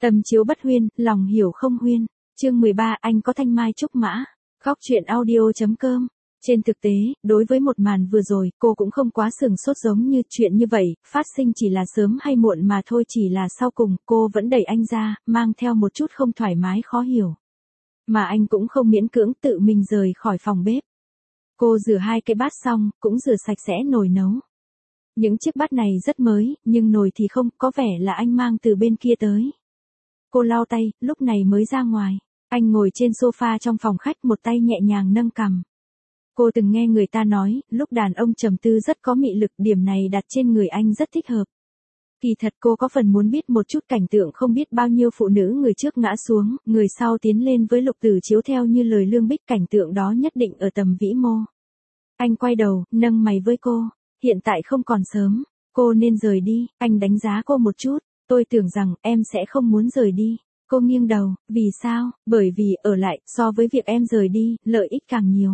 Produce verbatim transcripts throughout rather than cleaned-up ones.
Tâm chiếu bất huyên, lòng hiểu không huyên. Chương mười ba, anh có thanh mai trúc mã. Khóc chuyện audio.com. Trên thực tế, đối với một màn vừa rồi, cô cũng không quá sừng sốt giống như chuyện như vậy, phát sinh chỉ là sớm hay muộn mà thôi, chỉ là sau cùng, cô vẫn đẩy anh ra, mang theo một chút không thoải mái khó hiểu. Mà anh cũng không miễn cưỡng tự mình rời khỏi phòng bếp. Cô rửa hai cái bát xong, cũng rửa sạch sẽ nồi nấu. Những chiếc bát này rất mới, nhưng nồi thì không, có vẻ là anh mang từ bên kia tới. Cô lau tay, lúc này mới ra ngoài. Anh ngồi trên sofa trong phòng khách, một tay nhẹ nhàng nâng cằm. Cô từng nghe người ta nói, lúc đàn ông trầm tư rất có mị lực, điểm này đặt trên người anh rất thích hợp. Kỳ thật cô có phần muốn biết một chút cảnh tượng không biết bao nhiêu phụ nữ người trước ngã xuống, người sau tiến lên với Lục Tử Chiếu theo như lời Lương Bích, cảnh tượng đó nhất định ở tầm vĩ mô. Anh quay đầu, nâng mày với cô, hiện tại không còn sớm, cô nên rời đi, anh đánh giá cô một chút, tôi tưởng rằng em sẽ không muốn rời đi. Cô nghiêng đầu, vì sao? Bởi vì ở lại, so với việc em rời đi, lợi ích càng nhiều.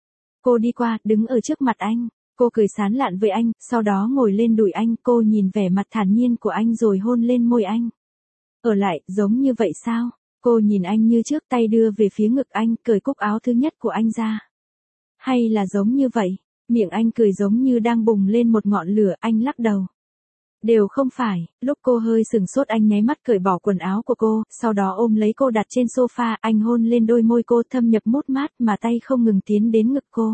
Cô đi qua, đứng ở trước mặt anh. Cô cười sán lạn với anh, sau đó ngồi lên đùi anh. Cô nhìn vẻ mặt thản nhiên của anh rồi hôn lên môi anh. Ở lại, giống như vậy sao? Cô nhìn anh như trước, tay đưa về phía ngực anh, cởi cúc áo thứ nhất của anh ra. Hay là giống như vậy? Miệng anh cười giống như đang bùng lên một ngọn lửa, anh lắc đầu. Đều không phải. Lúc cô hơi sừng sốt, anh nháy mắt cởi bỏ quần áo của cô, sau đó ôm lấy cô đặt trên sofa, anh hôn lên đôi môi cô thâm nhập mút mát mà tay không ngừng tiến đến ngực cô.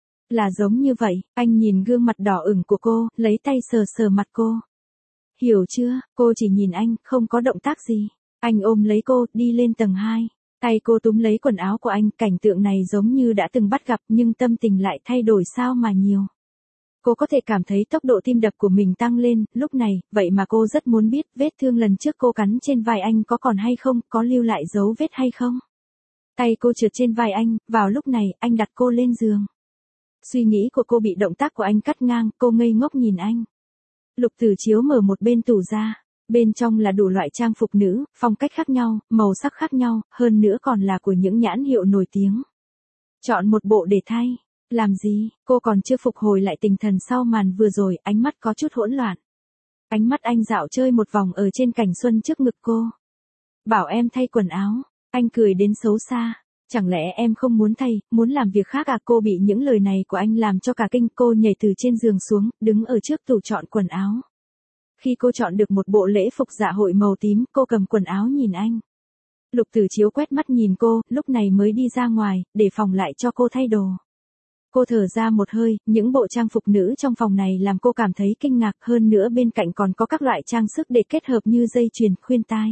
Là giống như vậy, anh nhìn gương mặt đỏ ửng của cô, lấy tay sờ sờ mặt cô. Hiểu chưa? Cô chỉ nhìn anh, không có động tác gì. Anh ôm lấy cô, đi lên tầng hai. Tay cô túm lấy quần áo của anh, cảnh tượng này giống như đã từng bắt gặp nhưng tâm tình lại thay đổi sao mà nhiều. Cô có thể cảm thấy tốc độ tim đập của mình tăng lên, lúc này, vậy mà cô rất muốn biết vết thương lần trước cô cắn trên vai anh có còn hay không, có lưu lại dấu vết hay không. Tay cô trượt trên vai anh, vào lúc này, anh đặt cô lên giường. Suy nghĩ của cô bị động tác của anh cắt ngang, cô ngây ngốc nhìn anh. Lục Tử Chiếu mở một bên tủ ra, bên trong là đủ loại trang phục nữ, phong cách khác nhau, màu sắc khác nhau, hơn nữa còn là của những nhãn hiệu nổi tiếng. Chọn một bộ để thay. Làm gì? Cô còn chưa phục hồi lại tinh thần sau màn vừa rồi, ánh mắt có chút hỗn loạn. Ánh mắt anh dạo chơi một vòng ở trên cảnh xuân trước ngực cô. Bảo em thay quần áo. Anh cười đến xấu xa. Chẳng lẽ em không muốn thay, muốn làm việc khác à? Cô bị những lời này của anh làm cho cả kinh, cô nhảy từ trên giường xuống, đứng ở trước tủ chọn quần áo. Khi cô chọn được một bộ lễ phục dạ hội màu tím, cô cầm quần áo nhìn anh. Lục Tử Chiếu quét mắt nhìn cô, lúc này mới đi ra ngoài, để phòng lại cho cô thay đồ. Cô thở ra một hơi, những bộ trang phục nữ trong phòng này làm cô cảm thấy kinh ngạc, hơn nữa bên cạnh còn có các loại trang sức để kết hợp như dây chuyền, khuyên tai.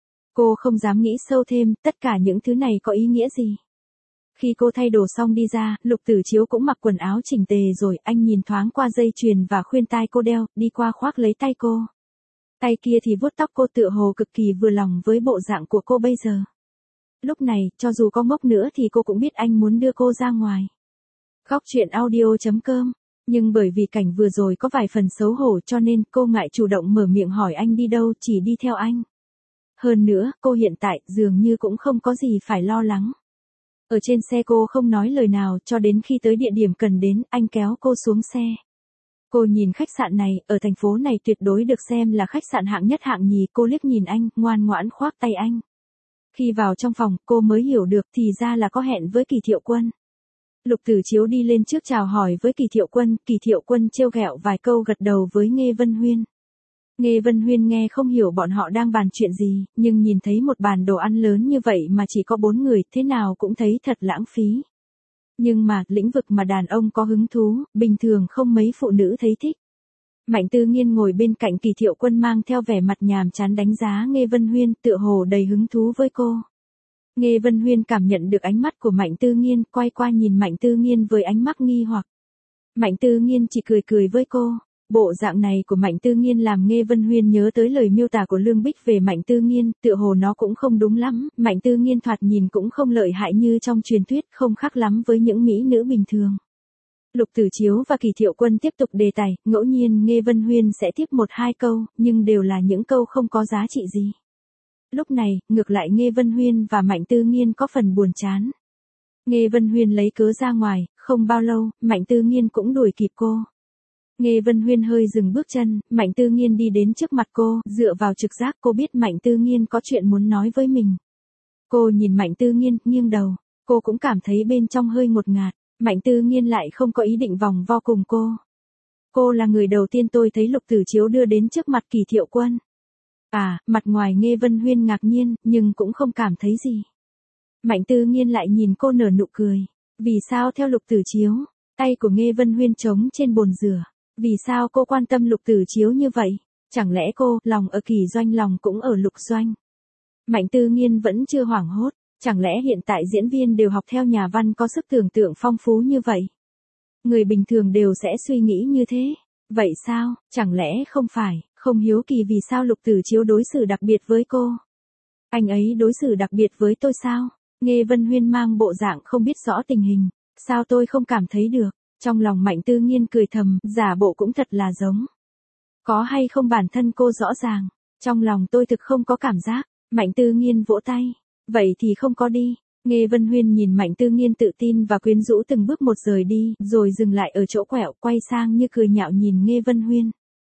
Cô không dám nghĩ sâu thêm, tất cả những thứ này có ý nghĩa gì. Khi cô thay đồ xong đi ra, Lục Tử Chiếu cũng mặc quần áo chỉnh tề rồi, anh nhìn thoáng qua dây chuyền và khuyên tai cô đeo, đi qua khoác lấy tay cô. Tay kia thì vuốt tóc cô, tựa hồ cực kỳ vừa lòng với bộ dạng của cô bây giờ. Lúc này, cho dù có ngốc nữa thì cô cũng biết anh muốn đưa cô ra ngoài. Khóc chuyện audio.com. Nhưng bởi vì cảnh vừa rồi có vài phần xấu hổ cho nên cô ngại chủ động mở miệng hỏi anh đi đâu, chỉ đi theo anh. Hơn nữa, cô hiện tại dường như cũng không có gì phải lo lắng. Ở trên xe cô không nói lời nào cho đến khi tới địa điểm cần đến, anh kéo cô xuống xe. Cô nhìn khách sạn này, ở thành phố này tuyệt đối được xem là khách sạn hạng nhất hạng nhì, cô liếc nhìn anh, ngoan ngoãn khoác tay anh. Khi vào trong phòng, cô mới hiểu được thì ra là có hẹn với Kỳ Thiệu Quân. Lục Tử Chiếu đi lên trước chào hỏi với Kỳ Thiệu Quân, Kỳ Thiệu Quân trêu ghẹo vài câu gật đầu với Nghê Vân Huyên. Nghê Vân Huyên nghe không hiểu bọn họ đang bàn chuyện gì, nhưng nhìn thấy một bàn đồ ăn lớn như vậy mà chỉ có bốn người, thế nào cũng thấy thật lãng phí. Nhưng mà, lĩnh vực mà đàn ông có hứng thú, bình thường không mấy phụ nữ thấy thích. Mạnh Tư Nghiên ngồi bên cạnh Kỳ Thiệu Quân mang theo vẻ mặt nhàm chán đánh giá Nghê Vân Huyên, tựa hồ đầy hứng thú với cô. Nghê Vân Huyên cảm nhận được ánh mắt của Mạnh Tư Nghiên, quay qua nhìn Mạnh Tư Nghiên với ánh mắt nghi hoặc. Mạnh Tư Nghiên chỉ cười cười với cô. Bộ dạng này của Mạnh Tư Nghiên làm Nghê Vân Huyên nhớ tới lời miêu tả của Lương Bích về Mạnh Tư Nghiên, tựa hồ nó cũng không đúng lắm, Mạnh Tư Nghiên thoạt nhìn cũng không lợi hại như trong truyền thuyết, không khác lắm với những mỹ nữ bình thường. Lục Tử Chiếu và Kỳ Thiệu Quân tiếp tục đề tài, ngẫu nhiên Nghê Vân Huyên sẽ tiếp một hai câu, nhưng đều là những câu không có giá trị gì. Lúc này, ngược lại Nghê Vân Huyên và Mạnh Tư Nghiên có phần buồn chán. Nghê Vân Huyên lấy cớ ra ngoài, không bao lâu, Mạnh Tư Nghiên cũng đuổi kịp cô. Nghe Vân Huyên hơi dừng bước chân, Mạnh Tư Nghiên đi đến trước mặt cô, dựa vào trực giác cô biết Mạnh Tư Nghiên có chuyện muốn nói với mình. Cô nhìn Mạnh Tư Nghiên, nghiêng đầu, cô cũng cảm thấy bên trong hơi ngột ngạt, Mạnh Tư Nghiên lại không có ý định vòng vo cùng cô. Cô là người đầu tiên tôi thấy Lục Tử Chiếu đưa đến trước mặt Kỳ Thiệu Quân. À, mặt ngoài Nghe Vân Huyên ngạc nhiên, nhưng cũng không cảm thấy gì. Mạnh Tư Nghiên lại nhìn cô nở nụ cười. Vì sao theo Lục Tử Chiếu? Tay của Nghe Vân Huyên trống trên bồn rửa. Vì sao cô quan tâm Lục Tử Chiếu như vậy? Chẳng lẽ cô, lòng ở Kỳ Doanh lòng cũng ở Lục Doanh? Mạnh Tư Nghiên vẫn chưa hoảng hốt. Chẳng lẽ hiện tại diễn viên đều học theo nhà văn có sức tưởng tượng phong phú như vậy? Người bình thường đều sẽ suy nghĩ như thế. Vậy sao, chẳng lẽ không phải, không hiếu kỳ vì sao Lục Tử Chiếu đối xử đặc biệt với cô? Anh ấy đối xử đặc biệt với tôi sao? Nghe Vân Huyên mang bộ dạng không biết rõ tình hình. Sao tôi không cảm thấy được? Trong lòng Mạnh Tư Nghiên cười thầm, giả bộ cũng thật là giống. Có hay không bản thân cô rõ ràng. Trong lòng tôi thực không có cảm giác. Mạnh Tư Nghiên vỗ tay. Vậy thì không có đi. Nghe Vân Huyên nhìn Mạnh Tư Nghiên tự tin và quyến rũ từng bước một rời đi, rồi dừng lại ở chỗ quẹo, quay sang như cười nhạo nhìn Nghe Vân Huyên.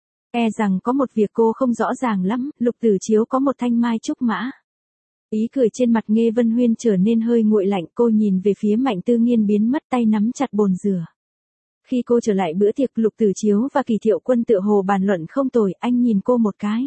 E rằng có một việc cô không rõ ràng lắm, Lục Tử Chiếu có một thanh mai trúc mã. Ý cười trên mặt Nghe Vân Huyên trở nên hơi nguội lạnh, cô nhìn về phía Mạnh Tư Nghiên biến mất, tay nắm chặt bồn rửa. Khi cô trở lại bữa tiệc, Lục Tử Chiếu và Kỳ Thiệu Quân tựa hồ bàn luận không tồi, anh nhìn cô một cái.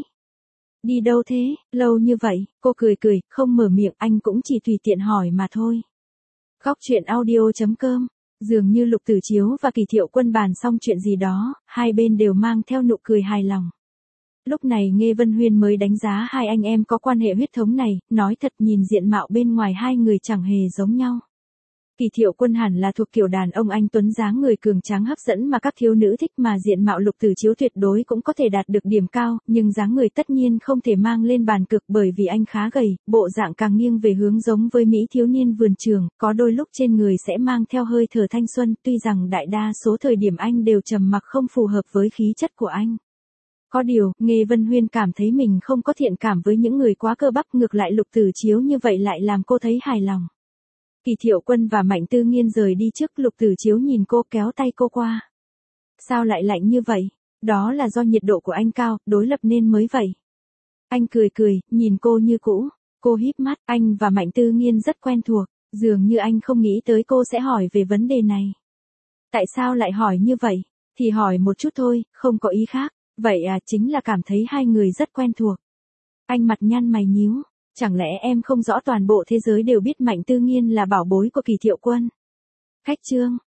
Đi đâu thế, lâu như vậy, cô cười cười, không mở miệng, anh cũng chỉ tùy tiện hỏi mà thôi. Góc truyện audio chấm com. Dường như Lục Tử Chiếu và Kỳ Thiệu Quân bàn xong chuyện gì đó, hai bên đều mang theo nụ cười hài lòng. Lúc này Nghe Vân Huyên mới đánh giá hai anh em có quan hệ huyết thống này, nói thật nhìn diện mạo bên ngoài hai người chẳng hề giống nhau. Kỳ Thiệu Quân hẳn là thuộc kiểu đàn ông anh tuấn dáng người cường tráng hấp dẫn mà các thiếu nữ thích, mà diện mạo Lục Tử Chiếu tuyệt đối cũng có thể đạt được điểm cao, nhưng dáng người tất nhiên không thể mang lên bàn cược bởi vì anh khá gầy, bộ dạng càng nghiêng về hướng giống với mỹ thiếu niên vườn trường, có đôi lúc trên người sẽ mang theo hơi thở thanh xuân, tuy rằng đại đa số thời điểm anh đều trầm mặc không phù hợp với khí chất của anh. Có điều, Nghe Vân Huyên cảm thấy mình không có thiện cảm với những người quá cơ bắp, ngược lại Lục Tử Chiếu như vậy lại làm cô thấy hài lòng. Kỳ Thiệu Quân và Mạnh Tư Nghiên rời đi trước, Lục Tử Chiếu nhìn cô, kéo tay cô qua. Sao lại lạnh như vậy? Đó là do nhiệt độ của anh cao, đối lập nên mới vậy. Anh cười cười, nhìn cô như cũ. Cô híp mắt, anh và Mạnh Tư Nghiên rất quen thuộc, dường như anh không nghĩ tới cô sẽ hỏi về vấn đề này. Tại sao lại hỏi như vậy? Thì hỏi một chút thôi, không có ý khác. Vậy à, chính là cảm thấy hai người rất quen thuộc. Anh mặt nhăn mày nhíu. Chẳng lẽ em không rõ toàn bộ thế giới đều biết Mạnh Tư Nghiên là bảo bối của Kỳ Thiệu Quân? Khách chương.